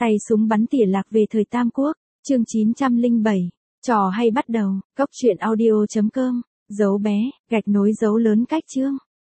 Tay súng bắn tỉa lạc về thời Tam Quốc, chương 907. Trò hay bắt đầu, cốc truyện audio.com, dấu bé, gạch nối dấu lớn cách chương.